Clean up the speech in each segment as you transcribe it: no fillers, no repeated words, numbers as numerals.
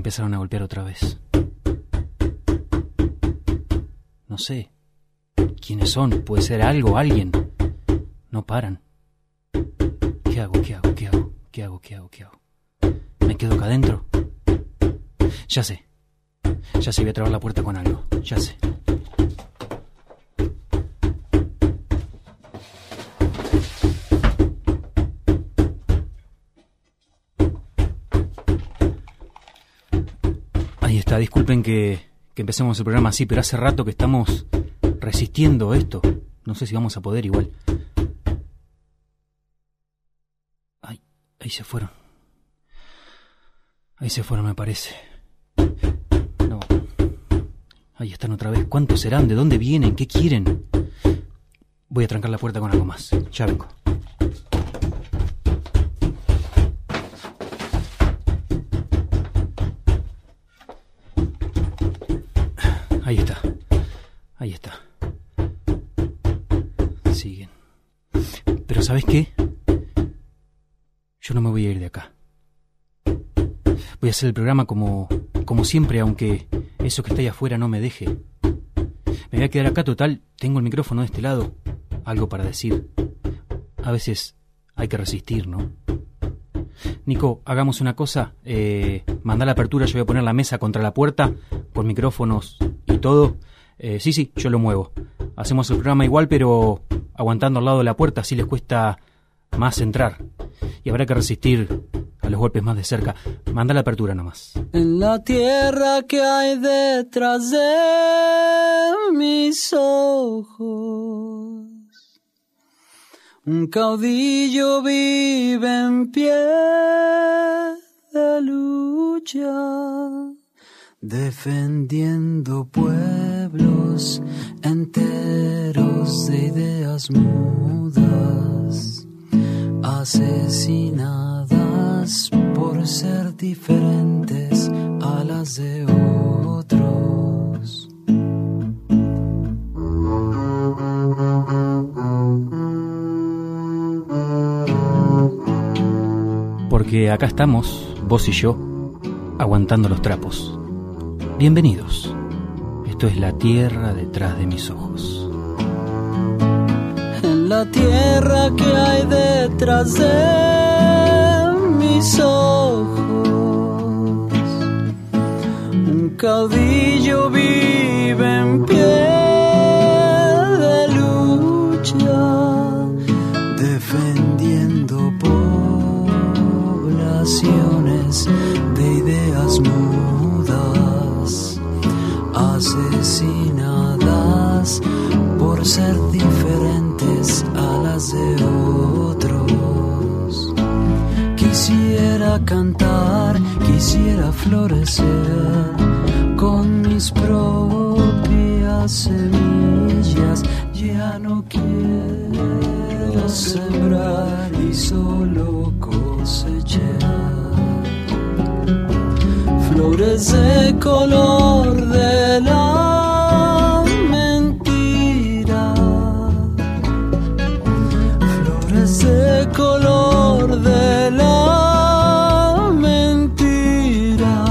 empezaron a golpear otra vez. No sé. ¿Quiénes son? ¿Puede ser algo, alguien? No paran. ¿Qué hago? ¿Me quedo acá adentro? Ya sé, voy a trabar la puerta con algo. Ya sé. Ahí está, disculpen que empecemos el programa así, pero hace rato que estamos resistiendo esto. No sé si vamos a poder igual. Ahí se fueron. Ahí se fueron, me parece. No. Ahí están otra vez. ¿Cuántos serán? ¿De dónde vienen? ¿Qué quieren? Voy a trancar la puerta con algo más. Ya vengo. Ahí está. Ahí está. Siguen. Pero ¿sabes qué? Yo no me voy a ir de acá. Voy a hacer el programa como siempre, aunque eso que está ahí afuera no me deje. Me voy a quedar acá, total, tengo el micrófono de este lado. Algo para decir. A veces hay que resistir, ¿no? Nico, hagamos una cosa. Mandá la apertura, yo voy a poner la mesa contra la puerta, con micrófonos y todo. Sí, yo lo muevo. Hacemos el programa igual, pero aguantando al lado de la puerta, así les cuesta más entrar. Y habrá que resistir a los golpes más de cerca. Manda la apertura nomás. En la tierra que hay detrás de mis ojos, un caudillo vive en pie de lucha, defendiendo pueblos enteros de ideas mudas, asesinadas por ser diferentes a las de otros. Porque acá estamos, vos y yo, aguantando los trapos. Bienvenidos. Esto es la tierra detrás de mis ojos. En la tierra que hay detrás de mis ojos, un caudillo vive en pie de lucha, defendiendo poblaciones de ideas mudas, asesinadas por ser diferentes a las de otros. Quisiera cantar, quisiera florecer con mis propias semillas. Ya no quiero sembrar y solo cosechar flores de color de la mentira, flores de color de la mentira.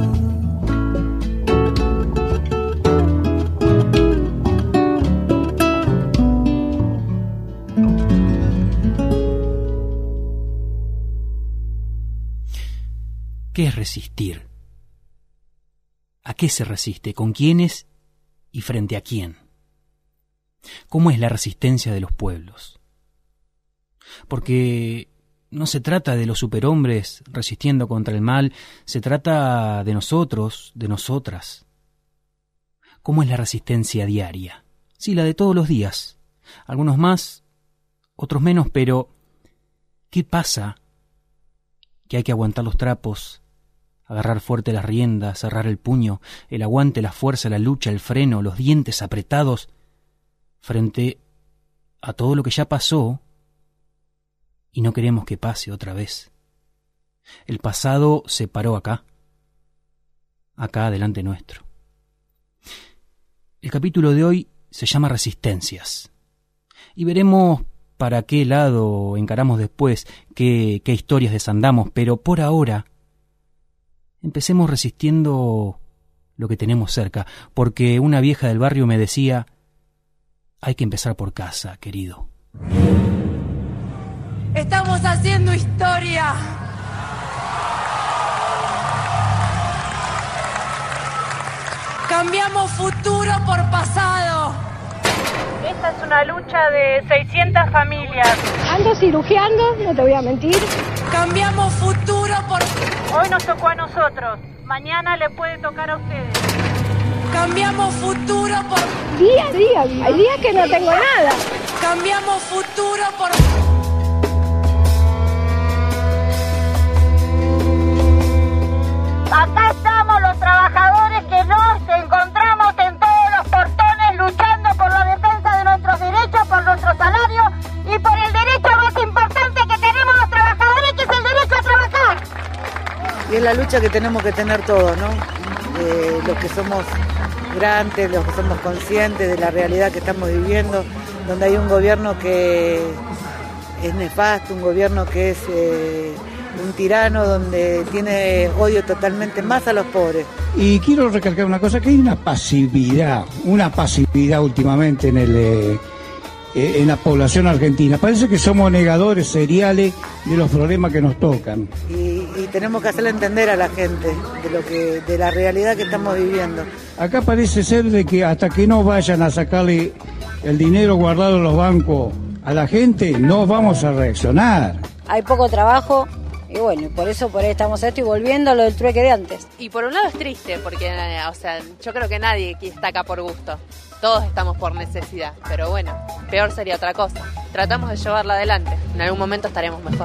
¿Qué es resistir? ¿A qué se resiste? ¿Con quiénes? ¿Y frente a quién? ¿Cómo es la resistencia de los pueblos? Porque no se trata de los superhombres resistiendo contra el mal, se trata de nosotros, de nosotras. ¿Cómo es la resistencia diaria? Sí, la de todos los días. Algunos más, otros menos, pero ¿qué pasa? Que hay que aguantar los trapos, agarrar fuerte las riendas, cerrar el puño, el aguante, la fuerza, la lucha, el freno, los dientes apretados frente a todo lo que ya pasó y no queremos que pase otra vez. El pasado se paró acá delante nuestro. El capítulo de hoy se llama Resistencias y veremos para qué lado encaramos después, qué historias desandamos, pero por ahora empecemos resistiendo lo que tenemos cerca, porque una vieja del barrio me decía, hay que empezar por casa, querido. Estamos haciendo historia. Cambiamos futuro por pasado. Esta es una lucha de 600 familias. Ando cirugiando, no te voy a mentir. Cambiamos futuro por... Hoy nos tocó a nosotros, mañana le puede tocar a ustedes. Cambiamos futuro por... Día a día, hay días que no tengo nada. Cambiamos futuro por... Acá estamos los trabajadores que nos encontramos en todos los portones luchando por la defensa de nuestros derechos, por nuestro salario y por el derecho más importante que tenemos los trabajadores, que es el derecho a trabajar. Y es la lucha que tenemos que tener todos, ¿no? Los que somos grandes, los que somos conscientes de la realidad que estamos viviendo, donde hay un gobierno que es nefasto, un gobierno que es un tirano, donde tiene odio totalmente más a los pobres. Y quiero recalcar una cosa, que hay una pasividad últimamente en la población argentina. Parece que somos negadores seriales de los problemas que nos tocan. Y tenemos que hacerle entender a la gente de la realidad que estamos viviendo. Acá parece ser de que hasta que no vayan a sacarle el dinero guardado en los bancos a la gente, no vamos a reaccionar. Hay poco trabajo. Y bueno, por eso estamos a esto y volviendo a lo del trueque de antes. Y por un lado es triste, porque yo creo que nadie aquí está acá por gusto. Todos estamos por necesidad, pero bueno, peor sería otra cosa. Tratamos de llevarla adelante, en algún momento estaremos mejor.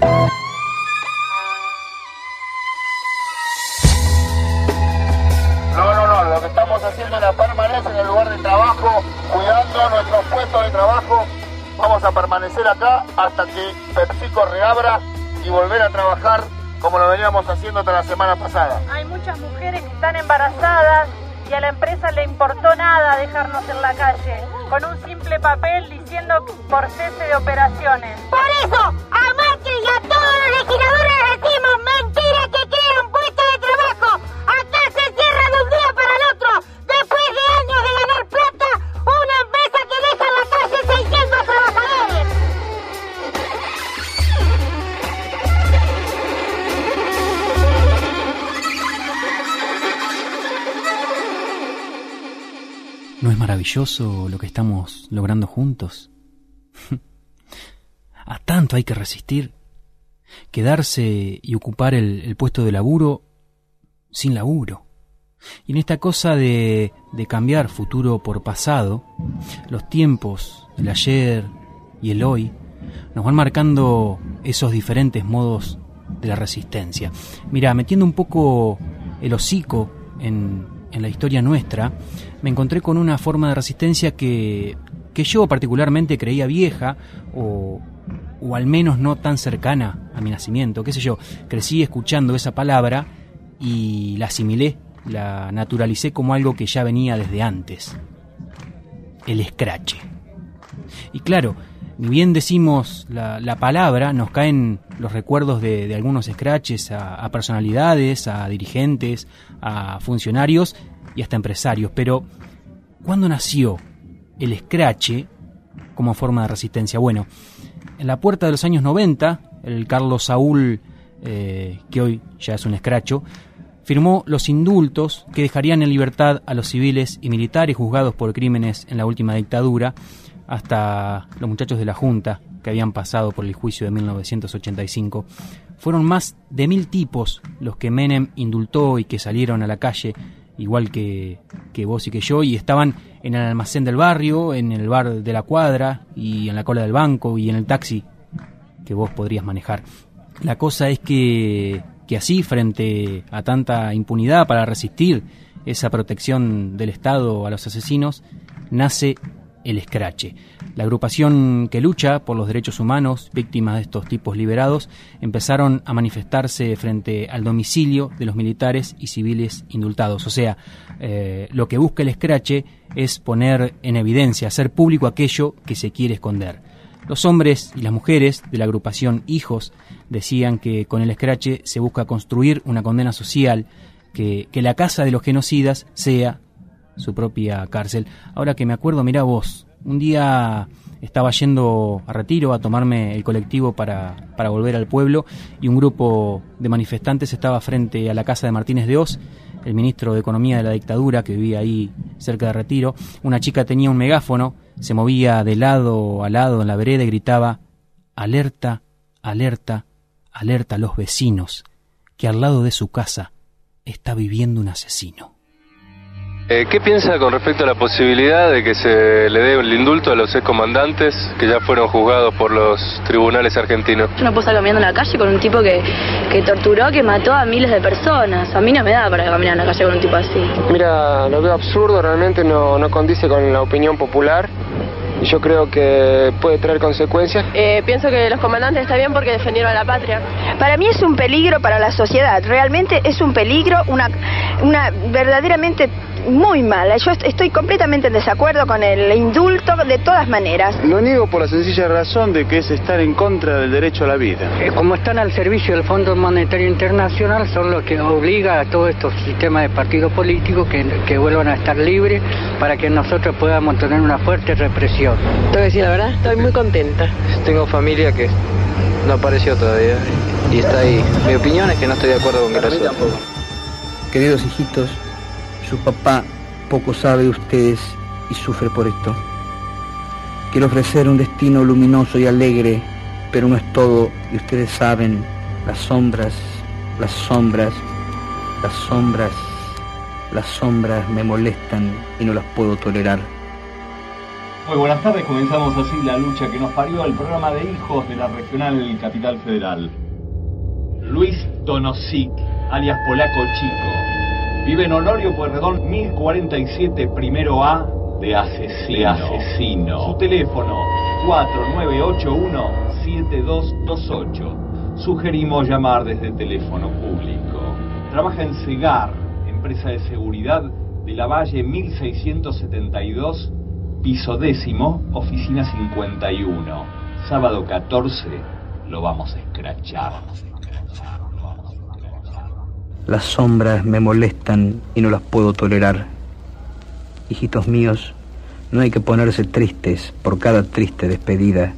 No, lo que estamos haciendo es la permanencia en el lugar de trabajo, cuidando nuestros puestos de trabajo. Vamos a permanecer acá hasta que PepsiCo reabra y volver a trabajar como lo veníamos haciendo hasta la semana pasada. Hay muchas mujeres que están embarazadas y a la empresa le importó nada dejarnos en la calle, con un simple papel diciendo por cese de operaciones. Por eso, a Macri y a todos los legisladores les decimos mentira que crean puestos de trabajo. Acá se cierra de un día para el otro. Después de años de ganar plata, una empresa que deja en la calle 600 trabajadores. ¿No es maravilloso lo que estamos logrando juntos? A tanto hay que resistir. Quedarse y ocupar el puesto de laburo sin laburo. Y en esta cosa de cambiar futuro por pasado, los tiempos, el ayer y el hoy, nos van marcando esos diferentes modos de la resistencia. Mira, metiendo un poco el hocico en la historia nuestra, me encontré con una forma de resistencia que yo particularmente creía vieja o al menos no tan cercana a mi nacimiento. Qué sé yo, crecí escuchando esa palabra y la asimilé, la naturalicé como algo que ya venía desde antes. El escrache. Y claro, ni bien decimos la palabra, nos caen los recuerdos de algunos escraches a personalidades, a dirigentes, a funcionarios y hasta empresarios. Pero, ¿cuándo nació el escrache como forma de resistencia? Bueno, en la puerta de los años 90, el Carlos Saúl, que hoy ya es un escracho, firmó los indultos que dejarían en libertad a los civiles y militares juzgados por crímenes en la última dictadura, hasta los muchachos de la Junta que habían pasado por el juicio de 1985. Fueron más de 1000 tipos los que Menem indultó y que salieron a la calle, igual que vos y que yo, y estaban en el almacén del barrio, en el bar de la cuadra, y en la cola del banco, y en el taxi que vos podrías manejar. La cosa es que así, frente a tanta impunidad para resistir esa protección del Estado a los asesinos, nace el escrache. La agrupación que lucha por los derechos humanos, víctimas de estos tipos liberados, empezaron a manifestarse frente al domicilio de los militares y civiles indultados. O sea, lo que busca el escrache es poner en evidencia, hacer público aquello que se quiere esconder. Los hombres y las mujeres de la agrupación Hijos decían que con el escrache se busca construir una condena social, que la casa de los genocidas sea su propia cárcel. Ahora que me acuerdo, mirá vos, un día estaba yendo a Retiro a tomarme el colectivo para volver al pueblo y un grupo de manifestantes estaba frente a la casa de Martínez de Hoz, el ministro de Economía de la dictadura que vivía ahí cerca de Retiro. Una chica tenía un megáfono, se movía de lado a lado en la vereda y gritaba: alerta, alerta, alerta a los vecinos, que al lado de su casa está viviendo un asesino. ¿Qué piensa con respecto a la posibilidad de que se le dé el indulto a los excomandantes que ya fueron juzgados por los tribunales argentinos? Yo no puedo estar caminando en la calle con un tipo que torturó, que mató a miles de personas. A mí no me da para caminar en la calle con un tipo así. Mira, lo veo absurdo, realmente no condice con la opinión popular. Y yo creo que puede traer consecuencias. Pienso que los comandantes está bien porque defendieron a la patria. Para mí es un peligro para la sociedad, realmente es un peligro, una verdaderamente muy mala. Yo estoy completamente en desacuerdo con el indulto de todas maneras. Lo niego por la sencilla razón de que es estar en contra del derecho a la vida. Como están al servicio del Fondo Monetario Internacional, son los que obligan a todos estos sistemas de partidos políticos que vuelvan a estar libres para que nosotros podamos tener una fuerte represión. Tengo que decir la verdad, estoy muy contenta. Tengo familia que no apareció todavía y está ahí. Mi opinión es que no estoy de acuerdo con que pasó. Queridos hijitos, su papá poco sabe de ustedes y sufre por esto. Quiero ofrecer un destino luminoso y alegre, pero no es todo, y ustedes saben, las sombras me molestan y no las puedo tolerar. Muy buenas tardes, comenzamos así La Lucha que nos parió, el programa de Hijos de la Regional Capital Federal. Luis Donosic, alias Polaco Chico, vive en Honorio Pueyrredón 1047, primero A, de asesino. Su teléfono 4981-7228. Sugerimos llamar desde teléfono público. Trabaja en Segar, empresa de seguridad de la Valle 1672, piso 10º, oficina 51. Sábado 14 lo vamos a escrachar. Las sombras me molestan y no las puedo tolerar. Hijitos míos, no hay que ponerse tristes por cada triste despedida.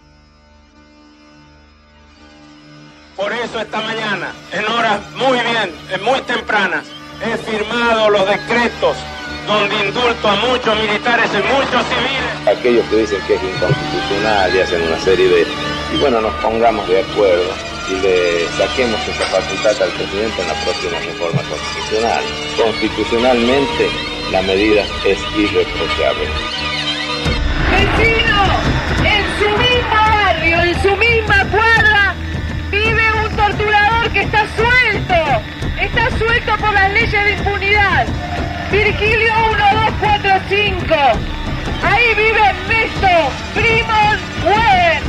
Por eso esta mañana, en horas muy tempranas, he firmado los decretos donde indulto a muchos militares y muchos civiles. Aquellos que dicen que es inconstitucional y hacen una serie de... Y bueno, nos pongamos de acuerdo y le saquemos esa facultad al presidente en la próxima reforma constitucional. Constitucionalmente, la medida es irreprochable. ¡Vecino! En su mismo barrio, en su misma cuadra, vive un torturador que está suelto por las leyes de impunidad. Virgilio 1245. Ahí vive Ernesto Primos Weber.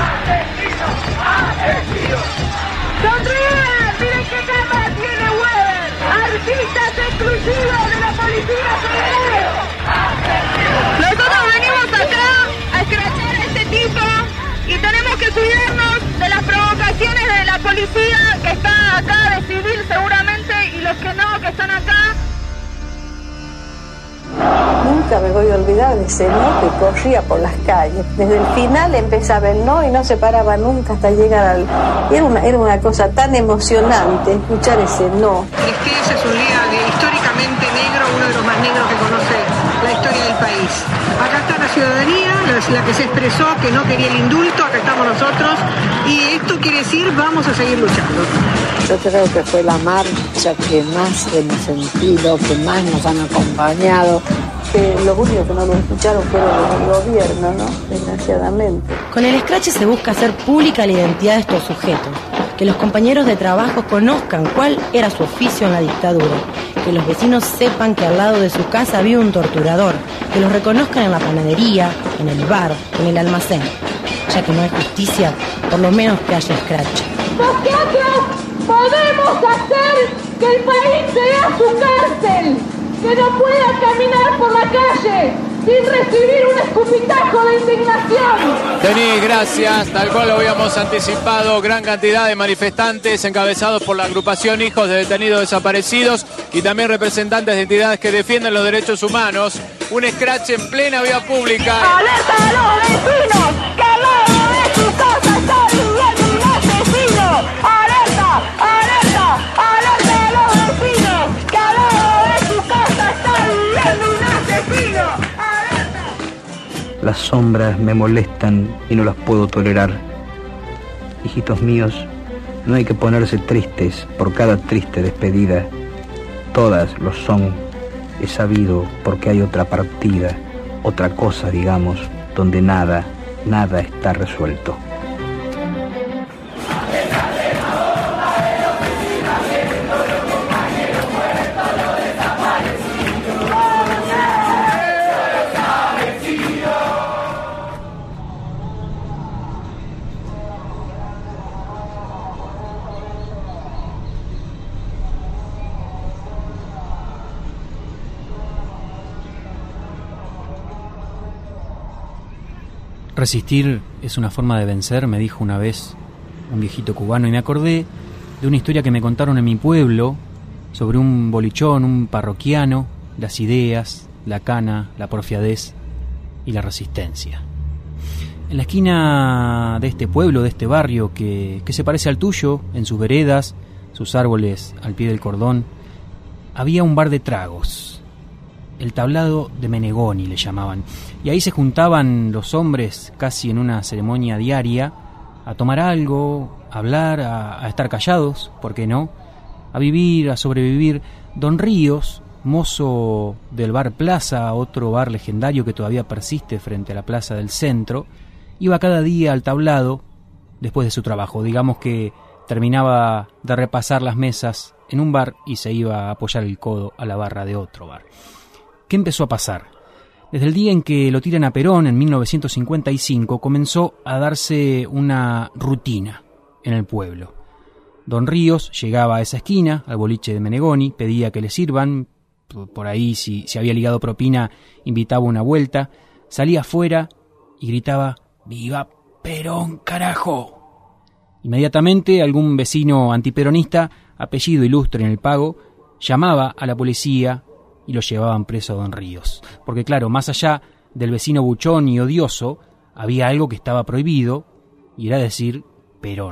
¡Sonríen! ¡Miren qué cámara tiene Weber! ¡Artistas exclusivos de la Policía Federal! Nosotros venimos acá a escrachar a este tipo y tenemos que cuidarnos de las provocaciones de la policía que está acá, de civil seguramente, y los que no, que están acá. Nunca me voy a olvidar de ese no que corría por las calles. Desde el final empezaba el no y no se paraba nunca hasta llegar al... Era una cosa tan emocionante escuchar ese no. Es que ese es un día históricamente negro, uno de los más negros que conoce la historia del país. Acá está la ciudadanía, la que se expresó que no quería el indulto, acá estamos nosotros, y esto quiere decir vamos a seguir luchando. Yo creo que fue la marcha que más hemos sentido, que más nos han acompañado, que los únicos que no lo escucharon fueron los gobiernos, ¿no? Desgraciadamente. Con el escrache se busca hacer pública la identidad de estos sujetos, que los compañeros de trabajo conozcan cuál era su oficio en la dictadura, que los vecinos sepan que al lado de su casa había un torturador, que los reconozcan en la panadería, en el bar, en el almacén. Ya que no hay justicia, por lo menos que haya escrache. Nosotros podemos hacer que el país sea su cárcel, que no pueda caminar por la calle, sin recibir un escupitajo de indignación. Denis, gracias. Tal cual lo habíamos anticipado, gran cantidad de manifestantes encabezados por la agrupación Hijos de Detenidos Desaparecidos y también representantes de entidades que defienden los derechos humanos. Un scratch en plena vía pública. ¡Alerta a los vecinos! ¡Que al lado de su casa está viviendo un asesino! ¡Alerta! ¡Alerta! ¡Alerta a los vecinos! ¡Que al lado de su casa está viviendo un asesino! ¡Alerta! Las sombras me molestan y no las puedo tolerar. Hijitos míos, no hay que ponerse tristes por cada triste despedida. Todas lo son. He sabido porque hay otra partida, otra cosa, digamos, donde nada está resuelto. Resistir es una forma de vencer, me dijo una vez un viejito cubano, y me acordé de una historia que me contaron en mi pueblo sobre un bolichón, un parroquiano, las ideas, la cana, la porfiadez y la resistencia. En la esquina de este pueblo, de este barrio que se parece al tuyo, en sus veredas, sus árboles al pie del cordón, había un bar de tragos. El tablado de Menegoni le llamaban, y ahí se juntaban los hombres casi en una ceremonia diaria a tomar algo, a hablar, a estar callados, ¿por qué no?, a vivir, a sobrevivir. Don Ríos, mozo del bar Plaza, otro bar legendario que todavía persiste frente a la plaza del centro, iba cada día al tablado después de su trabajo. Digamos que terminaba de repasar las mesas en un bar y se iba a apoyar el codo a la barra de otro bar. ¿Qué empezó a pasar? Desde el día en que lo tiran a Perón, en 1955, comenzó a darse una rutina en el pueblo. Don Ríos llegaba a esa esquina, al boliche de Menegoni, pedía que le sirvan, por ahí si había ligado propina, invitaba una vuelta, salía afuera y gritaba: ¡Viva Perón, carajo! Inmediatamente algún vecino antiperonista, apellido ilustre en el pago, llamaba a la policía y lo llevaban preso a Don Ríos. Porque claro, más allá del vecino buchón y odioso, había algo que estaba prohibido, y era decir Perón.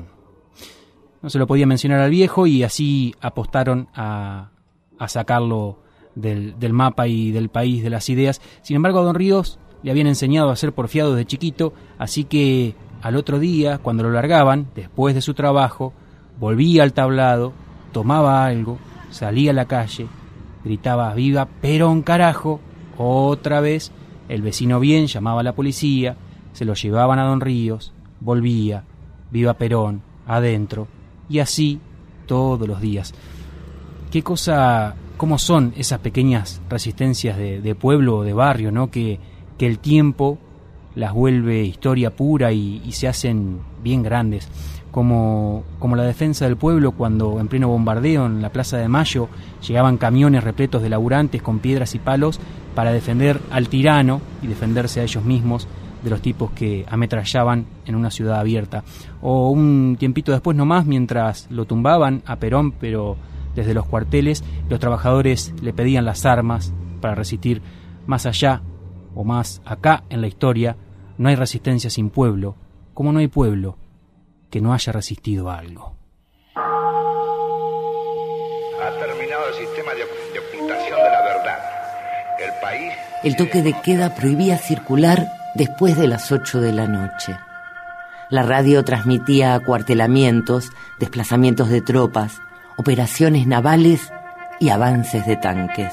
No se lo podía mencionar al viejo, y así apostaron a sacarlo del mapa y del país de las ideas. Sin embargo, a Don Ríos le habían enseñado a ser porfiado desde chiquito, así que al otro día, cuando lo largaban, después de su trabajo, volvía al tablado, tomaba algo, salía a la calle, gritaba: ¡Viva Perón, carajo! Otra vez, el vecino bien llamaba a la policía, se lo llevaban a Don Ríos, volvía: ¡Viva Perón! Adentro. Y así todos los días. Qué cosa, cómo son esas pequeñas resistencias de pueblo o de barrio, ¿no? Que el tiempo las vuelve historia pura y se hacen bien grandes. Como la defensa del pueblo, cuando en pleno bombardeo en la Plaza de Mayo llegaban camiones repletos de laburantes con piedras y palos para defender al tirano y defenderse a ellos mismos de los tipos que ametrallaban en una ciudad abierta. O un tiempito después nomás, mientras lo tumbaban a Perón, pero desde los cuarteles, los trabajadores le pedían las armas para resistir. Más allá o más acá en la historia, no hay resistencia sin pueblo, como no hay pueblo que no haya resistido a algo. Ha terminado el sistema de ocultación de la verdad. El país... El toque de queda prohibía circular después de las 8 de la noche. La radio transmitía acuartelamientos, desplazamientos de tropas, operaciones navales y avances de tanques.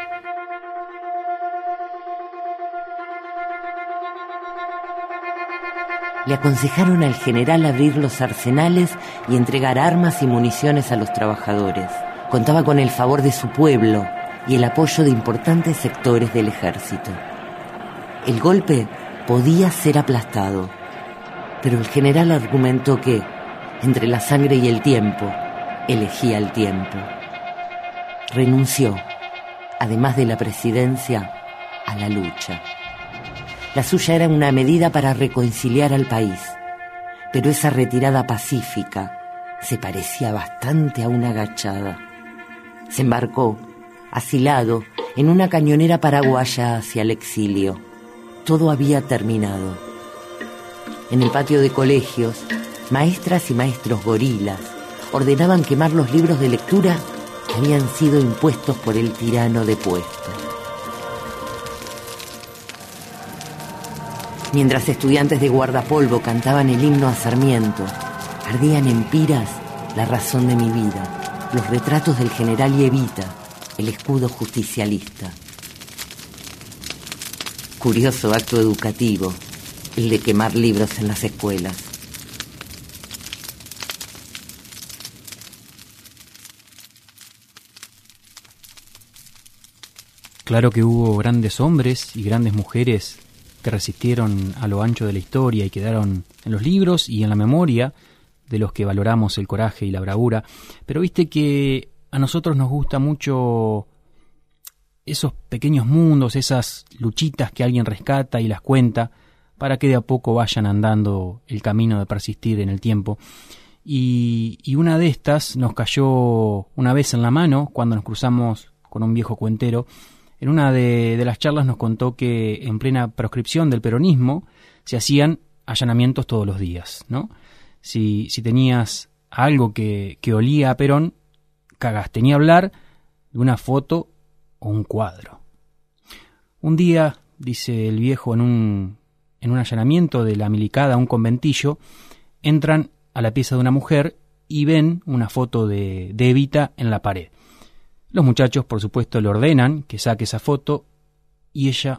Le aconsejaron al general abrir los arsenales y entregar armas y municiones a los trabajadores. Contaba con el favor de su pueblo y el apoyo de importantes sectores del ejército. El golpe podía ser aplastado, pero el general argumentó que, entre la sangre y el tiempo, elegía el tiempo. Renunció, además de la presidencia, a la lucha. La suya era una medida para reconciliar al país. Pero esa retirada pacífica se parecía bastante a una agachada. Se embarcó, asilado, en una cañonera paraguaya hacia el exilio. Todo había terminado. En el patio de colegios, maestras y maestros gorilas ordenaban quemar los libros de lectura que habían sido impuestos por el tirano depuesto. Mientras estudiantes de guardapolvo cantaban el himno a Sarmiento, ardían en piras La razón de mi vida, los retratos del general y Evita, el escudo justicialista. Curioso acto educativo, el de quemar libros en las escuelas. Claro que hubo grandes hombres y grandes mujeres que resistieron a lo ancho de la historia y quedaron en los libros y en la memoria de los que valoramos el coraje y la bravura, pero viste que a nosotros nos gusta mucho esos pequeños mundos, esas luchitas que alguien rescata y las cuenta para que de a poco vayan andando el camino de persistir en el tiempo. Y una de estas nos cayó una vez en la mano cuando nos cruzamos con un viejo cuentero. En una de las charlas nos contó que en plena proscripción del peronismo se hacían allanamientos todos los días, ¿no? Si tenías algo que olía a Perón, cagaste, ni hablar de una foto o un cuadro. Un día, dice el viejo, en un allanamiento de la Milicada, un conventillo, entran a la pieza de una mujer y ven una foto de Evita en la pared. Los muchachos, por supuesto, le ordenan que saque esa foto y ella,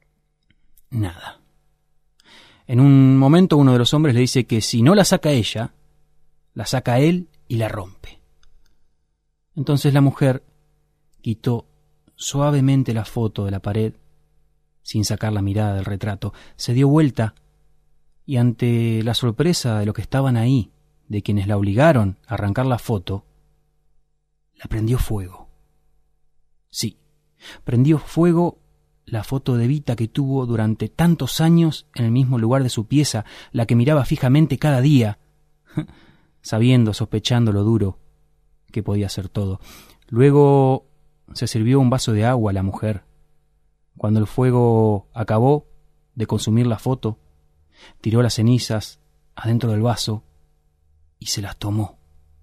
nada. En un momento uno de los hombres le dice que si no la saca ella, la saca él y la rompe. Entonces la mujer quitó suavemente la foto de la pared, sin sacar la mirada del retrato, se dio vuelta y ante la sorpresa de los que estaban ahí, de quienes la obligaron a arrancar la foto, la prendió fuego. Sí, prendió fuego la foto de Evita que tuvo durante tantos años en el mismo lugar de su pieza, la que miraba fijamente cada día, sabiendo, sospechando lo duro que podía ser todo. Luego se sirvió un vaso de agua a la mujer. Cuando el fuego acabó de consumir la foto, tiró las cenizas adentro del vaso y se las tomó,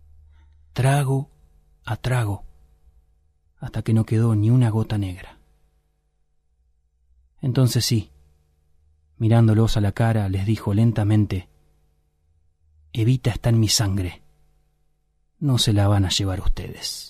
trago a trago, hasta que no quedó ni una gota negra. Entonces sí, mirándolos a la cara, les dijo lentamente: Evita está en mi sangre, no se la van a llevar ustedes.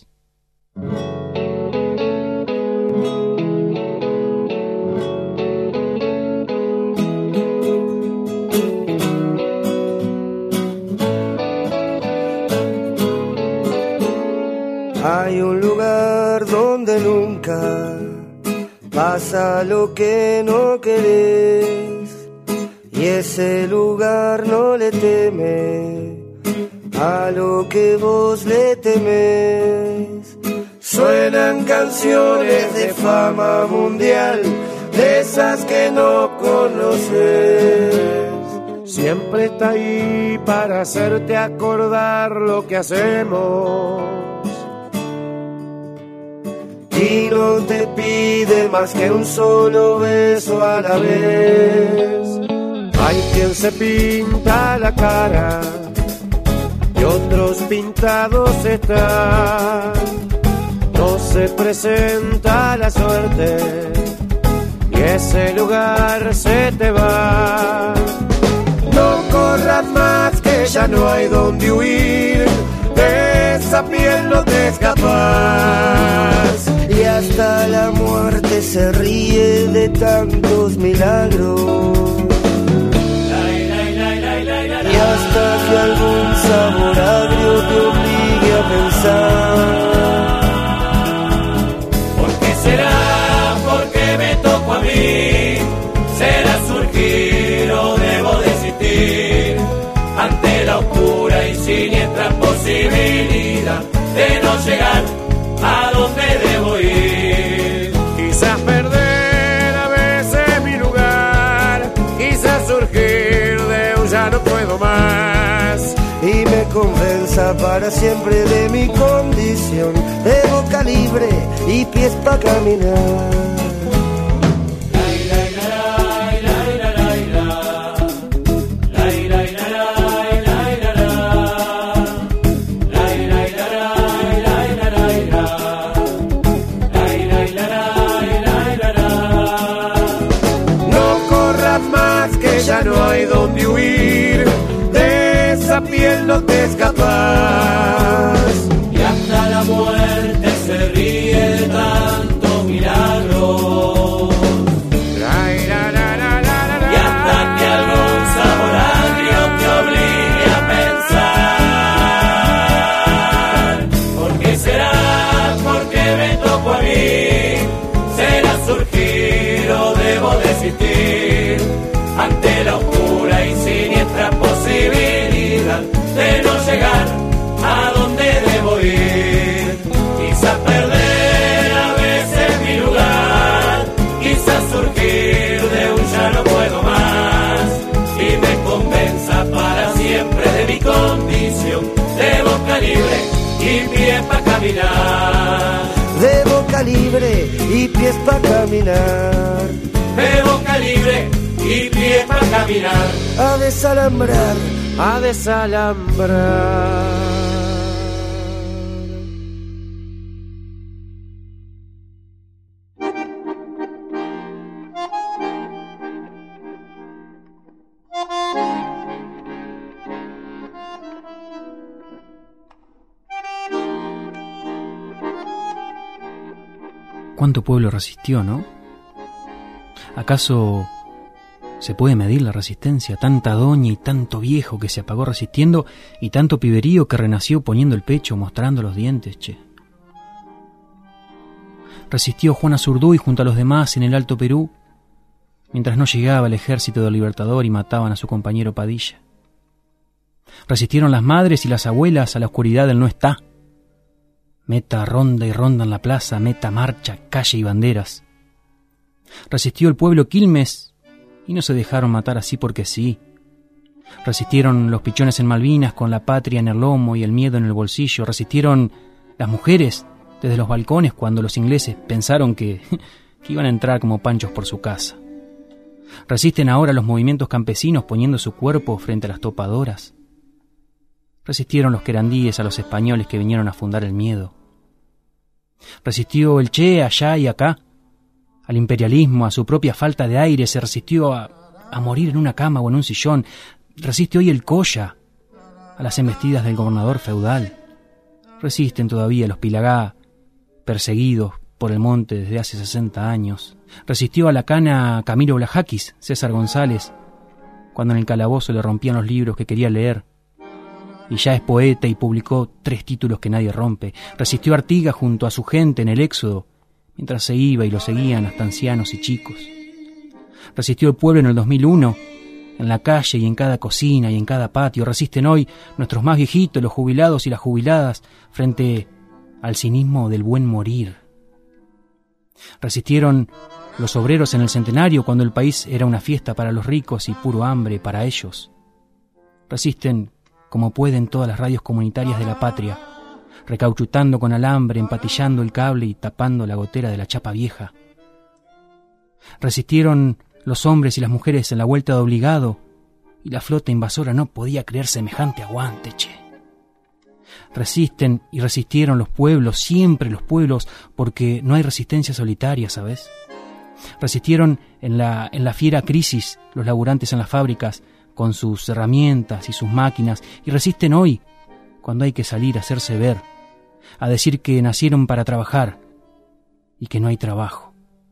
Hay un lugar donde nunca pasa lo que no querés, y ese lugar no le teme a lo que vos le temés. Suenan canciones de fama mundial, de esas que no conoces. Siempre está ahí para hacerte acordar lo que hacemos. Y no te pide más que un solo beso a la vez. Hay quien se pinta la cara y otros pintados están. No se presenta la suerte y ese lugar se te va. No corras más que ya no hay donde huir, de esa piel no te escapas. Y hasta la muerte se ríe de tantos milagros. Y hasta que algún sabor agrio te obligue a pensar. ¿Por qué será? ¿Por qué me tocó a mí? ¿Será surgir o debo desistir ante la oscura y siniestra posibilidad de no llegar a donde debo ir? Quizás perder a veces mi lugar convenza para siempre de mi condición de boca libre y pies para caminar. Ya no hay donde huir, de esa piel no te escapas. Y hasta la muerte se ríe de tantos milagros. Y hasta que algún sabor agrio te obligue a pensar. ¿Por qué será? ¿Por qué me tocó a mí? ¿Será surgir o debo desistir? Ante la oscura y siniestra posibilidad de no llegar a donde debo ir. Quizás perder a veces mi lugar, quizás surgir de un ya no puedo más y me convenza para siempre de mi condición de boca libre y pies para caminar. De boca libre y pies para caminar. De boca libre y pies para caminar. A desalambrar, a desalambrar. ¿Cuánto pueblo resistió, no? ¿Acaso se puede medir la resistencia? Tanta doña y tanto viejo que se apagó resistiendo y tanto piberío que renació poniendo el pecho, mostrando los dientes, che. Resistió Juana Zurduy junto a los demás en el Alto Perú, mientras no llegaba el ejército del Libertador y mataban a su compañero Padilla. Resistieron las madres y las abuelas a la oscuridad del no está. Meta ronda y ronda en la plaza, meta marcha, calle y banderas. Resistió el pueblo Quilmes y no se dejaron matar así porque sí. Resistieron los pichones en Malvinas con la patria en el lomo y el miedo en el bolsillo. Resistieron las mujeres desde los balcones cuando los ingleses pensaron que iban a entrar como panchos por su casa. Resisten ahora los movimientos campesinos poniendo su cuerpo frente a las topadoras. Resistieron los querandíes a los españoles que vinieron a fundar el miedo. Resistió el Che allá y acá, al imperialismo, a su propia falta de aire. Se resistió a morir en una cama o en un sillón. Resiste hoy el Coya a las embestidas del gobernador feudal. Resisten todavía los Pilagá, perseguidos por el monte desde hace 60 años. Resistió a la cana Camilo Blajakis, César González, cuando en el calabozo le rompían los libros que quería leer. Y ya es poeta y publicó 3 títulos que nadie rompe. Resistió Artigas junto a su gente en el Éxodo, mientras se iba y lo seguían hasta ancianos y chicos. Resistió el pueblo en el 2001, en la calle y en cada cocina y en cada patio. Resisten hoy nuestros más viejitos, los jubilados y las jubiladas, frente al cinismo del buen morir. Resistieron los obreros en el centenario cuando el país era una fiesta para los ricos y puro hambre para ellos. Resisten como pueden todas las radios comunitarias de la patria, recauchutando con alambre, empatillando el cable y tapando la gotera de la chapa vieja. Resistieron los hombres y las mujeres en la vuelta de obligado, y la flota invasora no podía creer semejante aguante, che. Resisten y resistieron los pueblos, siempre los pueblos, porque no hay resistencia solitaria, ¿sabes? Resistieron en la fiera crisis los laburantes en las fábricas, con sus herramientas y sus máquinas, y resisten hoy, cuando hay que salir a hacerse ver, a decir que nacieron para trabajar y que no hay trabajo.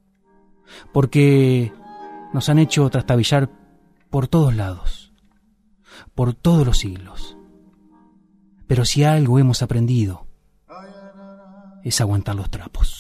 Porque nos han hecho trastabillar por todos lados, por todos los siglos. Pero si algo hemos aprendido, es aguantar los trapos.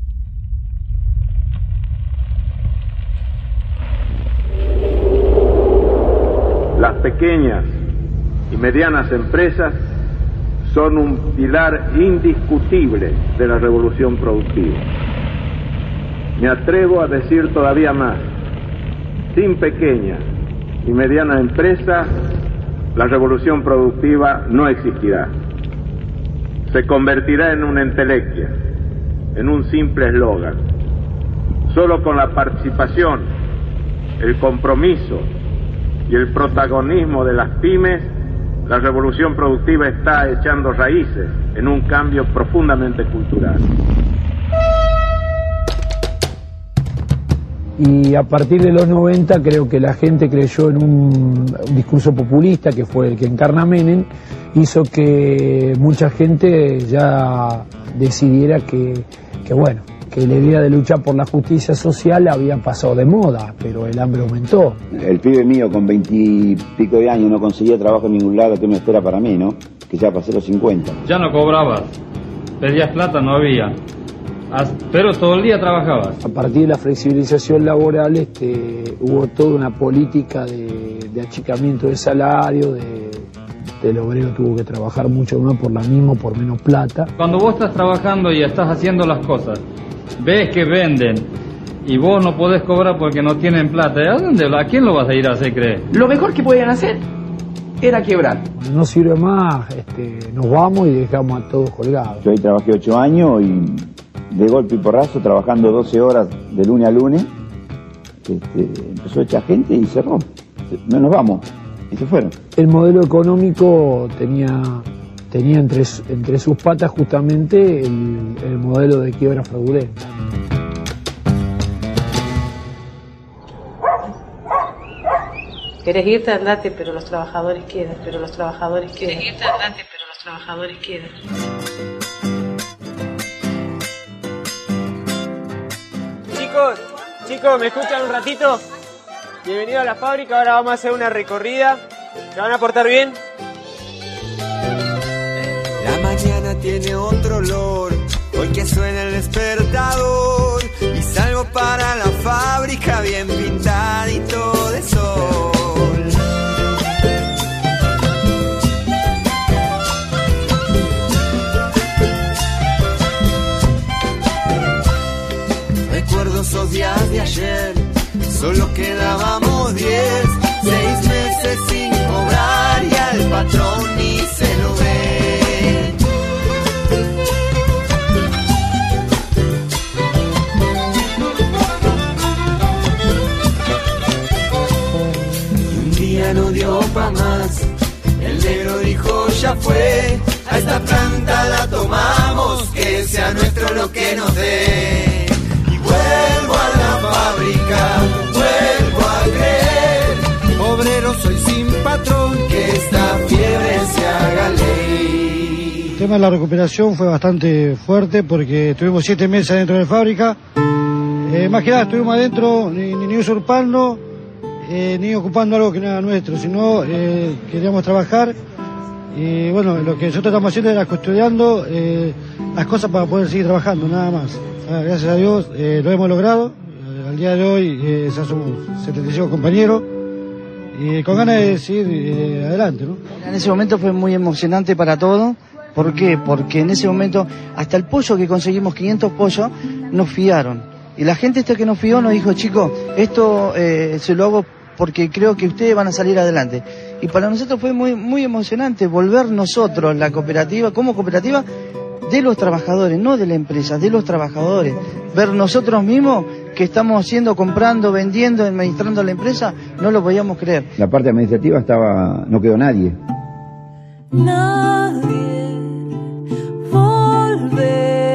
Las pequeñas y medianas empresas son un pilar indiscutible de la revolución productiva. Me atrevo a decir todavía más: sin pequeña y mediana empresa, la revolución productiva no existirá. Se convertirá en una entelequia, en un simple eslogan. Solo con la participación, el compromiso y el protagonismo de las pymes, la revolución productiva está echando raíces en un cambio profundamente cultural. Y a partir de los 90 creo que la gente creyó en un discurso populista, que fue el que encarna Menem, hizo que mucha gente ya decidiera que la idea de luchar por la justicia social había pasado de moda, pero el hambre aumentó. El pibe mío con 20 y pico de años no conseguía trabajo en ningún lado, ¿qué me espera para mí, no? Que ya pasé los 50. Ya no cobrabas, pedías plata, no había, pero todo el día trabajabas. A partir de la flexibilización laboral hubo toda una política de achicamiento de salario, el obrero tuvo que trabajar mucho más por la misma, por menos plata. Cuando vos estás trabajando y estás haciendo las cosas, ves que venden y vos no podés cobrar porque no tienen plata, ¿a quién lo vas a ir a hacer creer? Lo mejor que podían hacer era quebrar. Cuando no sirve más, nos vamos y dejamos a todos colgados. Yo ahí trabajé 8 años y de golpe y porrazo, trabajando 12 horas de lunes a lunes, empezó a echar gente y cerró. No nos vamos. Y se fueron. El modelo económico tenía entre sus patas justamente el modelo de quiebra fraudulenta. Querés irte, andate, pero los trabajadores quedan, Querés irte, andate, pero los trabajadores quedan. Chicos, ¿me escuchan un ratito? Bienvenido a la fábrica, ahora vamos a hacer una recorrida. ¿Se van a portar bien? La mañana tiene otro olor, hoy que suena el despertador, y salgo para la fábrica bien pintadito de sol. Recuerdo esos días de ayer, solo quedábamos 10, 6 meses sin cobrar y al patrón ni se lo ve. Y un día no dio pa' más, el negro dijo ya fue, a esta planta la tomamos, que sea nuestro lo que nos dé. Vuelvo a la fábrica, vuelvo a creer, obrero soy sin patrón, que esta fiebre se haga ley. El tema de la recuperación fue bastante fuerte porque estuvimos 7 meses adentro de la fábrica. Más que nada estuvimos adentro ni usurpando, ni ocupando algo que no era nuestro, sino queríamos trabajar. Y bueno, lo que nosotros estamos haciendo era custodiando las cosas para poder seguir trabajando, nada más. Gracias a Dios lo hemos logrado. Al día de hoy ya somos 75 compañeros y con ganas de seguir adelante, ¿no? En ese momento fue muy emocionante para todos. ¿Por qué? Porque en ese momento hasta el pollo que conseguimos, 500 pollos, nos fiaron. Y la gente que nos fió nos dijo, chicos, esto se lo hago porque creo que ustedes van a salir adelante. Y para nosotros fue muy, muy emocionante volver nosotros, la cooperativa, como cooperativa, de los trabajadores, no de la empresa, de los trabajadores. Ver nosotros mismos que estamos haciendo, comprando, vendiendo, administrando la empresa, no lo podíamos creer. La parte administrativa no quedó nadie. Nadie volverá.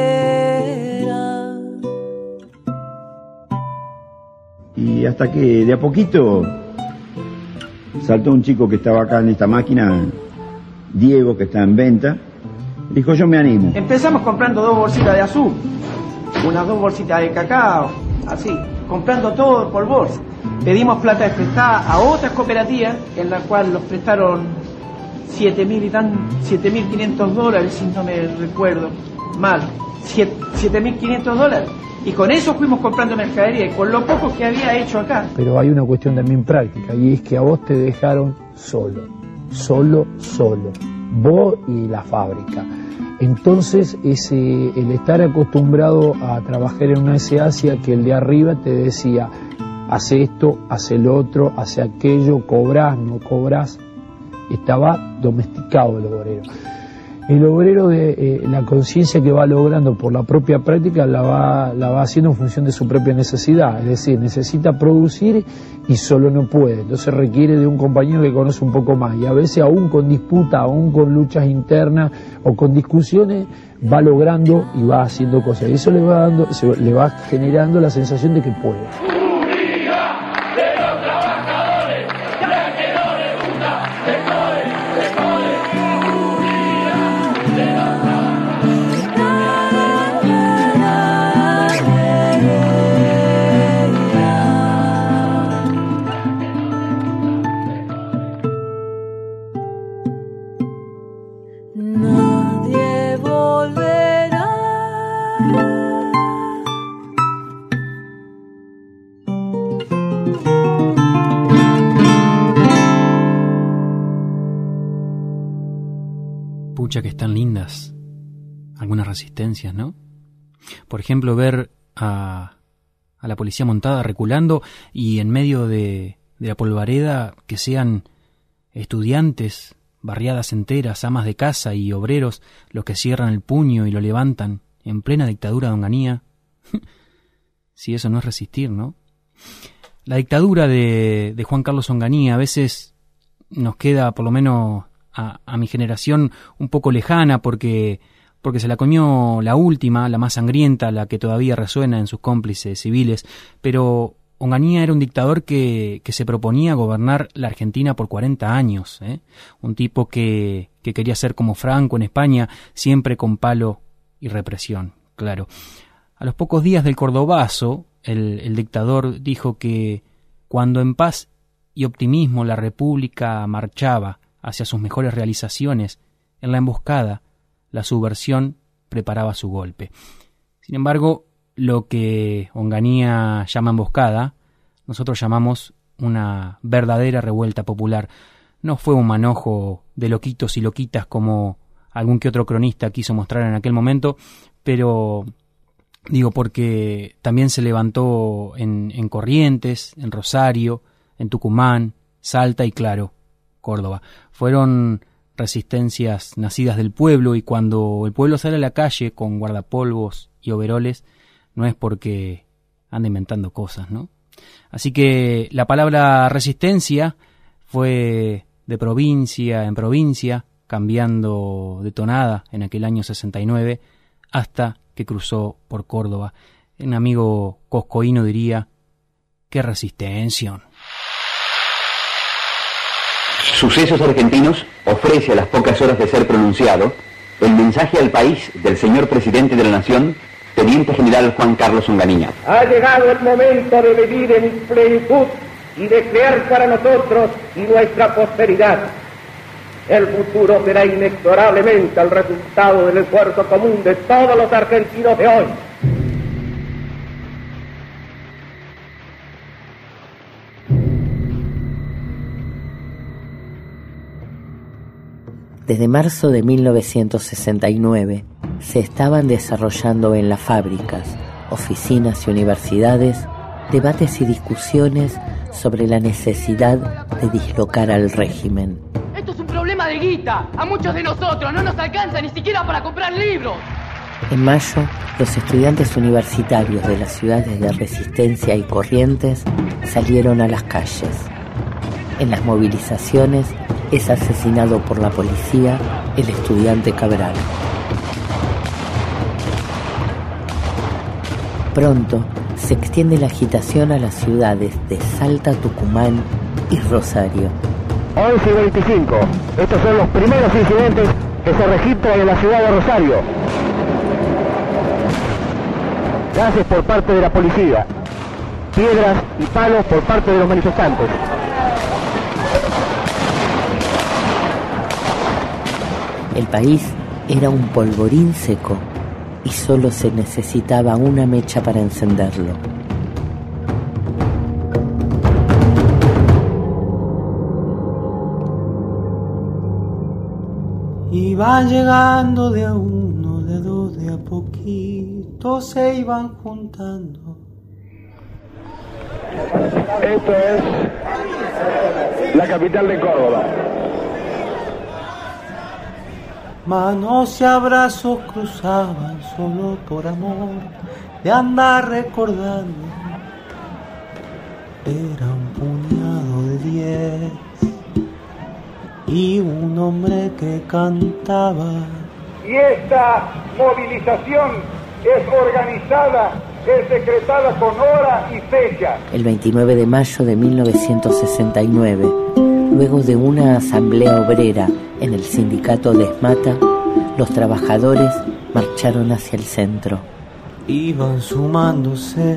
Y hasta que de a poquito saltó un chico que estaba acá en esta máquina, Diego, que está en venta. Dijo, yo me animo. Empezamos comprando 2 bolsitas de azul, unas 2 bolsitas de cacao, así, comprando todo por bolsa. Pedimos plata prestada a otras cooperativas, en la cual nos prestaron $7.500, si no me recuerdo mal, $7.500. Y con eso fuimos comprando mercadería, y con lo poco que había hecho acá. Pero hay una cuestión también práctica, y es que a vos te dejaron solo. Vos y la fábrica. Entonces el estar acostumbrado a trabajar en una SA hacía que el de arriba te decía, hace esto, hace lo otro, hace aquello, cobrás, no cobrás. estaba domesticado el obrero. El obrero, la conciencia que va logrando por la propia práctica la va haciendo en función de su propia necesidad, es decir, necesita producir y solo no puede, entonces requiere de un compañero que conoce un poco más, y a veces aún con disputa, aún con luchas internas o con discusiones, va logrando y va haciendo cosas, y eso le va generando la sensación de que puede. Que están lindas algunas resistencias, ¿no? Por ejemplo, ver a la policía montada reculando y en medio de la polvareda que sean estudiantes, barriadas enteras, amas de casa y obreros los que cierran el puño y lo levantan en plena dictadura de Onganía. Si eso no es resistir, ¿no? La dictadura de Juan Carlos Onganía a veces nos queda, por lo menos a mi generación, un poco lejana porque se la comió la última, la más sangrienta, la que todavía resuena en sus cómplices civiles, pero Onganía era un dictador que se proponía gobernar la Argentina por 40 años, ¿eh? Un tipo que quería ser como Franco en España, siempre con palo y represión, claro. A los pocos días del Cordobazo, el dictador dijo que cuando en paz y optimismo la República marchaba hacia sus mejores realizaciones, en la emboscada, la subversión preparaba su golpe. Sin embargo, lo que Onganía llama emboscada, nosotros llamamos una verdadera revuelta popular. No fue un manojo de loquitos y loquitas como algún que otro cronista quiso mostrar en aquel momento, pero digo porque también se levantó en Corrientes, en Rosario, en Tucumán, Salta y claro, Córdoba. Fueron resistencias nacidas del pueblo y cuando el pueblo sale a la calle con guardapolvos y overoles no es porque anda inventando cosas, ¿no? Así que la palabra resistencia fue de provincia en provincia, cambiando de tonada en aquel año 69 hasta que cruzó por Córdoba. Un amigo coscoíno diría, ¡qué resistencia! Sucesos Argentinos ofrece a las pocas horas de ser pronunciado el mensaje al país del señor presidente de la Nación, Teniente General Juan Carlos Onganía. Ha llegado el momento de vivir en plenitud y de crear para nosotros y nuestra posteridad. El futuro será inexorablemente el resultado del esfuerzo común de todos los argentinos de hoy. Desde marzo de 1969 se estaban desarrollando en las fábricas, oficinas y universidades debates y discusiones sobre la necesidad de dislocar al régimen. Esto es un problema de guita. A muchos de nosotros no nos alcanza ni siquiera para comprar libros. En mayo, los estudiantes universitarios de las ciudades de Resistencia y Corrientes salieron a las calles. En las movilizaciones es asesinado por la policía el estudiante Cabral. Pronto se extiende la agitación a las ciudades de Salta, Tucumán y Rosario. 11:25. Estos son los primeros incidentes que se registran en la ciudad de Rosario. Gases por parte de la policía, piedras y palos por parte de los manifestantes. El país era un polvorín seco y solo se necesitaba una mecha para encenderlo. Y van llegando de a uno, de a dos, de a poquito, se iban juntando. Esto es la capital de Córdoba. Manos y abrazos cruzaban solo por amor de andar recordando. Era un puñado de 10 y un hombre que cantaba. Y esta movilización es organizada, es decretada con hora y fecha. El 29 de mayo de 1969, luego de una asamblea obrera en el sindicato de Esmata, los trabajadores marcharon hacia el centro. Iban sumándose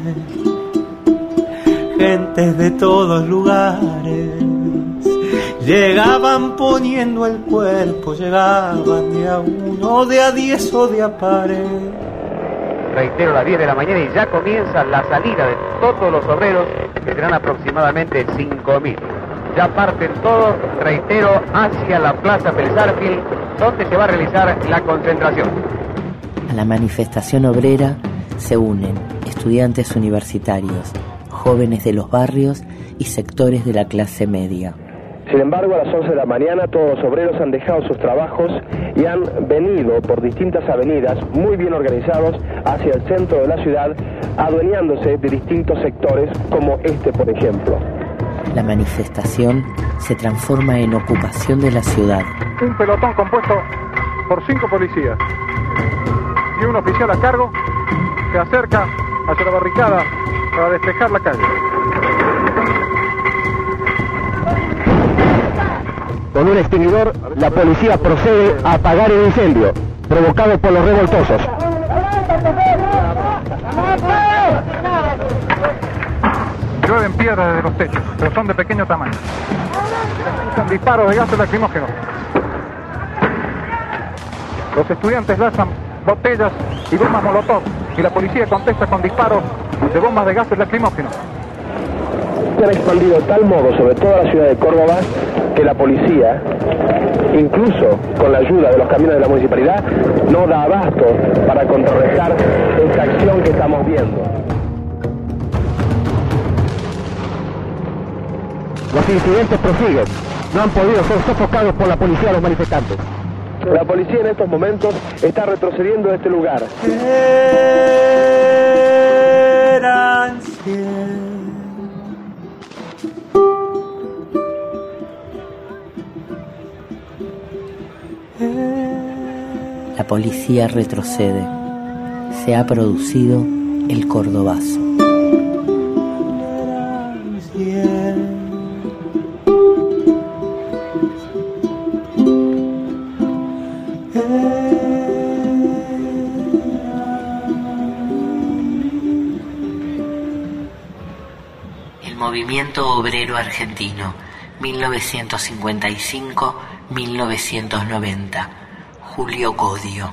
gentes de todos lugares, llegaban poniendo el cuerpo, llegaban de a uno, de a 10 o de a pares. Reitero, las 10 de la mañana y ya comienza la salida de todos los obreros, que serán aproximadamente 5.000. Ya parten todos, reitero, hacia la Plaza Pelesarfil, donde se va a realizar la concentración. A la manifestación obrera se unen estudiantes universitarios, jóvenes de los barrios y sectores de la clase media. Sin embargo, a las 11 de la mañana todos los obreros han dejado sus trabajos y han venido por distintas avenidas muy bien organizados hacia el centro de la ciudad, adueñándose de distintos sectores como este, por ejemplo. La manifestación se transforma en ocupación de la ciudad. Un pelotón compuesto por 5 policías y un oficial a cargo se acerca hacia la barricada para despejar la calle. Con un extinguidor, la policía procede a apagar el incendio provocado por los revoltosos. Llueven piedras desde los techos, pero son de pequeño tamaño. Usan disparos de gases lacrimógenos. Los estudiantes lanzan botellas y bombas molotov, y la policía contesta con disparos de bombas de gases lacrimógenos. Se han expandido de tal modo sobre toda la ciudad de Córdoba que la policía, incluso con la ayuda de los camiones de la municipalidad, no da abasto para contrarrestar esta acción que estamos viendo. Los incidentes prosiguen. No han podido ser sofocados por la policía los manifestantes. La policía en estos momentos está retrocediendo de este lugar. Eran 100. La policía retrocede. Se ha producido el cordobazo. El movimiento obrero argentino, 1955-1990. Julio Godio.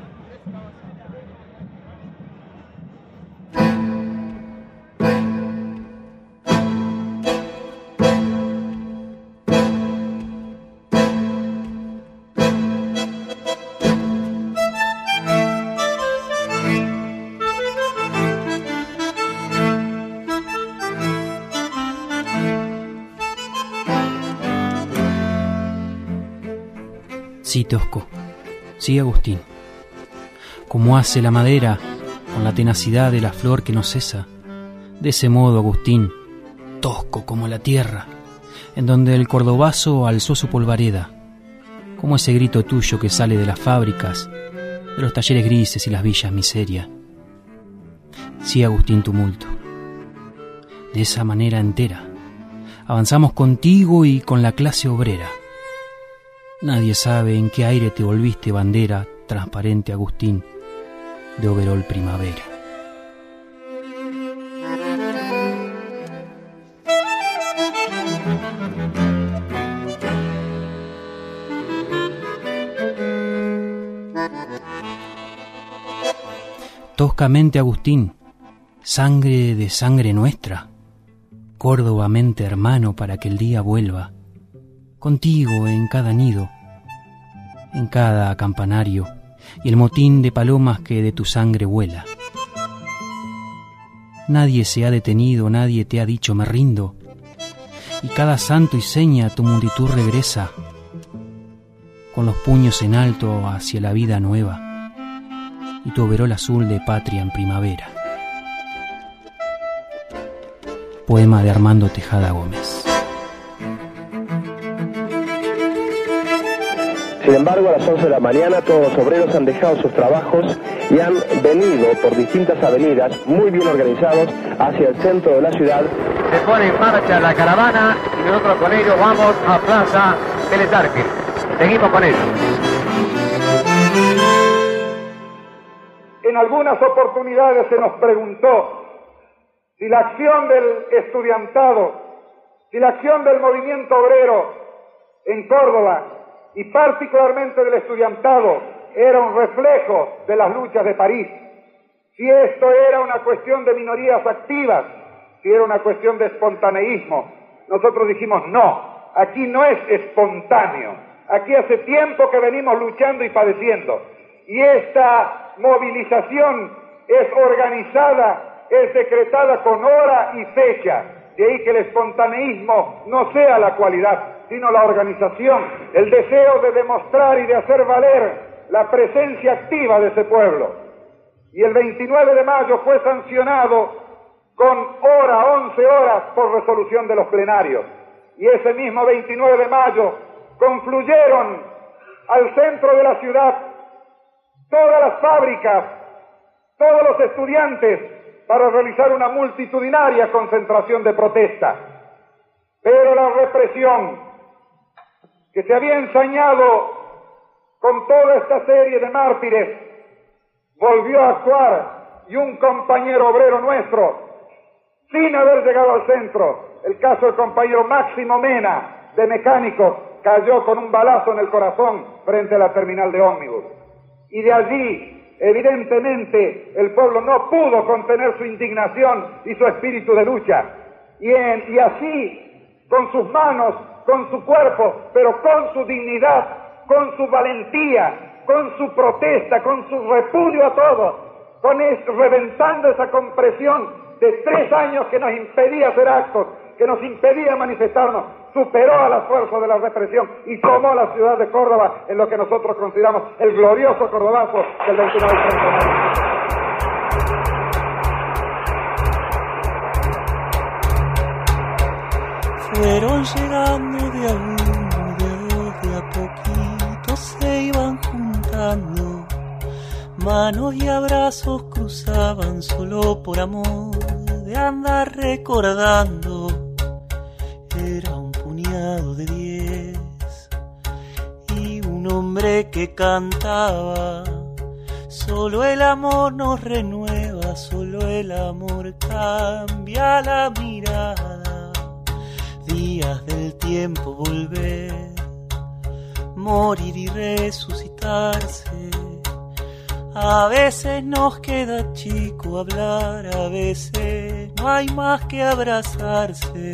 Sí, Tosco. Sí, Agustín. Como hace la madera con la tenacidad de la flor que no cesa. De ese modo, Agustín, tosco como la tierra, en donde el cordobazo alzó su polvareda. Como ese grito tuyo que sale de las fábricas, de los talleres grises y las villas miseria. Sí, Agustín, tumulto. De esa manera entera, avanzamos contigo y con la clase obrera. Nadie sabe en qué aire te volviste bandera transparente, Agustín, de overol primavera. Toscamente, Agustín, sangre de sangre nuestra, Córdoba mente hermano para que el día vuelva. Contigo en cada nido, en cada campanario, y el motín de palomas que de tu sangre vuela. Nadie se ha detenido, nadie te ha dicho me rindo, y cada santo y seña tu multitud regresa, con los puños en alto hacia la vida nueva, y tu overol azul de patria en primavera. Poema de Armando Tejada Gómez. Sin embargo, a las 11 de la mañana todos los obreros han dejado sus trabajos y han venido por distintas avenidas muy bien organizados hacia el centro de la ciudad. Se pone en marcha la caravana y nosotros con ellos vamos a Plaza Bellas Artes. Seguimos con ellos. En algunas oportunidades se nos preguntó si la acción del estudiantado, si la acción del movimiento obrero en Córdoba y particularmente del estudiantado era un reflejo de las luchas de París, si esto era una cuestión de minorías activas, si era una cuestión de espontaneísmo. Nosotros dijimos no, aquí no es espontáneo, aquí hace tiempo que venimos luchando y padeciendo, y esta movilización es organizada, es decretada con hora y fecha, de ahí que el espontaneísmo no sea la cualidad, sino la organización, el deseo de demostrar y de hacer valer la presencia activa de ese pueblo. Y el 29 de mayo fue sancionado con 11 horas por resolución de los plenarios. Y ese mismo 29 de mayo confluyeron al centro de la ciudad todas las fábricas, todos los estudiantes, para realizar una multitudinaria concentración de protesta. Pero la represión que se había ensañado con toda esta serie de mártires volvió a actuar, y un compañero obrero nuestro, sin haber llegado al centro, el caso del compañero Máximo Mena, de mecánicos, cayó con un balazo en el corazón frente a la terminal de ómnibus. Y de allí, evidentemente, el pueblo no pudo contener su indignación y su espíritu de lucha. Y así, con sus manos, con su cuerpo, pero con su dignidad, con su valentía, con su protesta, con su repudio a todo, reventando esa compresión de 3 años que nos impedía hacer actos, que nos impedía manifestarnos, superó a las fuerzas de la represión y tomó la ciudad de Córdoba en lo que nosotros consideramos el glorioso cordobazo del 29 de mayo. Fueron llegando de a uno, de a dos, de a poquito se iban juntando. Manos y abrazos cruzaban solo por amor de andar recordando. Era un puñado de 10 y un hombre que cantaba. Solo el amor nos renueva, solo el amor cambia la mirada. Días del tiempo volver, morir y resucitarse. A veces nos queda chico hablar, a veces no hay más que abrazarse.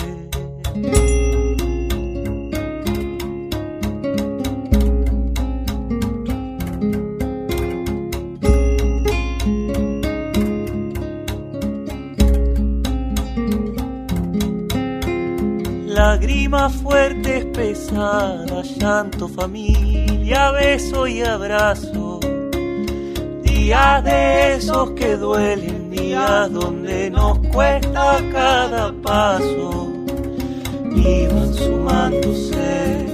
Lágrimas fuertes, pesadas, llanto, familia, beso y abrazo. Días de esos que duelen, días donde nos cuesta cada paso. Iban sumándose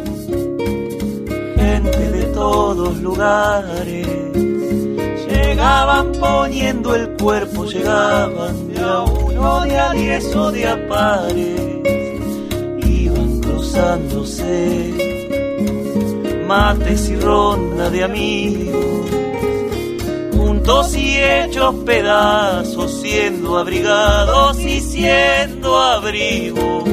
gente de todos lugares. Llegaban poniendo el cuerpo, llegaban de a uno, de a 10 o de a pares. Mates y ronda de amigos, juntos y hechos pedazos, siendo abrigados y siendo abrigo.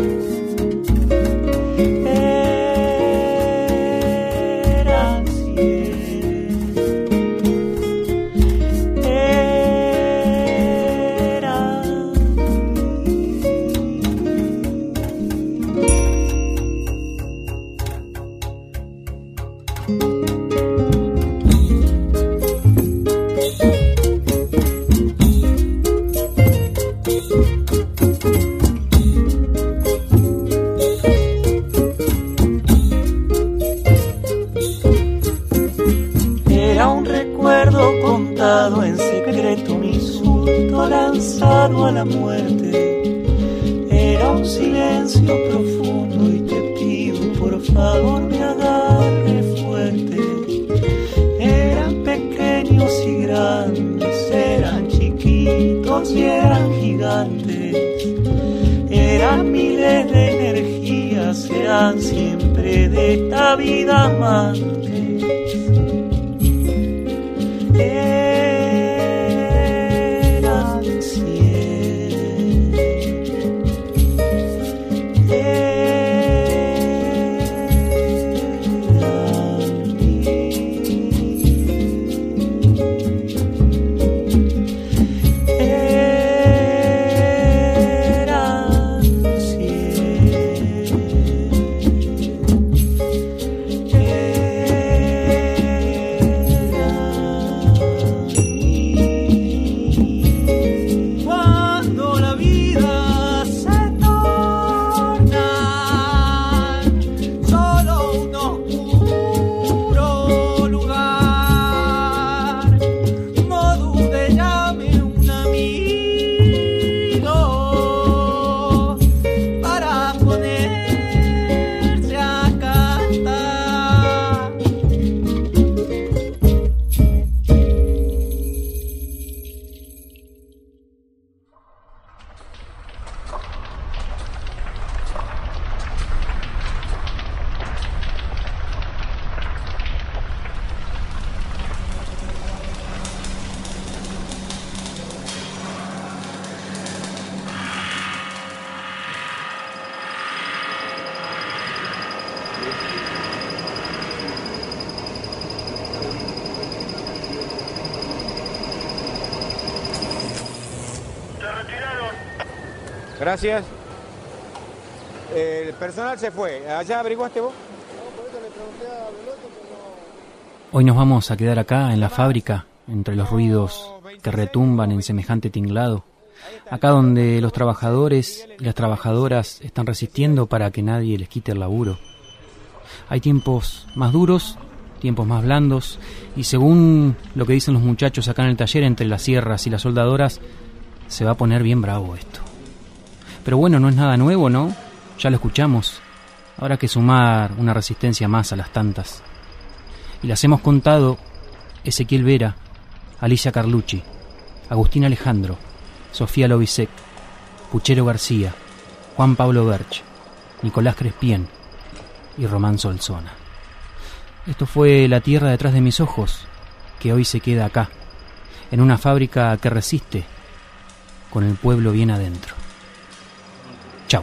la muerte. Era un silencio profundo y te pido por favor me agarre fuerte. Eran pequeños y grandes, eran chiquitos y eran gigantes. Eran miles de energías, eran siempre de esta vida amantes. Gracias. El personal se fue. ¿Allá averiguaste vos? Hoy nos vamos a quedar acá, en la fábrica, entre los ruidos que retumban en semejante tinglado. Acá donde los trabajadores y las trabajadoras están resistiendo para que nadie les quite el laburo. Hay tiempos más duros, tiempos más blandos, y según lo que dicen los muchachos acá en el taller, entre las sierras y las soldadoras, se va a poner bien bravo esto. Pero bueno, no es nada nuevo, ¿no? Ya lo escuchamos. Habrá que sumar una resistencia más a las tantas. Y las hemos contado Ezequiel Vera, Alicia Carlucci, Agustín Alejandro, Sofía Lobisek, Puchero García, Juan Pablo Berch, Nicolás Crespien y Román Solsona. Esto fue La tierra detrás de mis ojos, que hoy se queda acá, en una fábrica que resiste, con el pueblo bien adentro. Chao.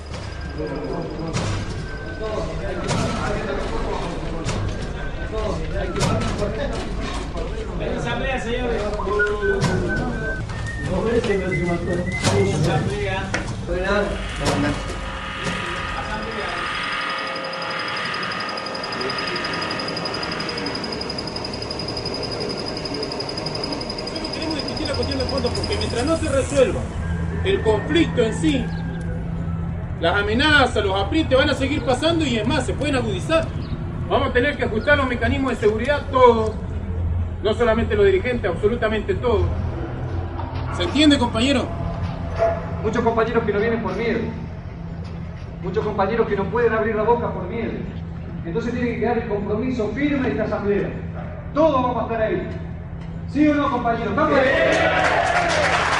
Queremos discutir la cuestión de fondo porque mientras no se resuelva el conflicto en sí, las amenazas, los aprietes van a seguir pasando y es más, se pueden agudizar. Vamos a tener que ajustar los mecanismos de seguridad todos, no solamente los dirigentes, absolutamente todos. ¿Se entiende, compañero? Muchos compañeros que no vienen por miedo. Muchos compañeros que no pueden abrir la boca por miedo. Entonces tiene que quedar el compromiso firme de esta asamblea. Todos vamos a estar ahí. ¿Sí o no, compañeros? ¡Vamos!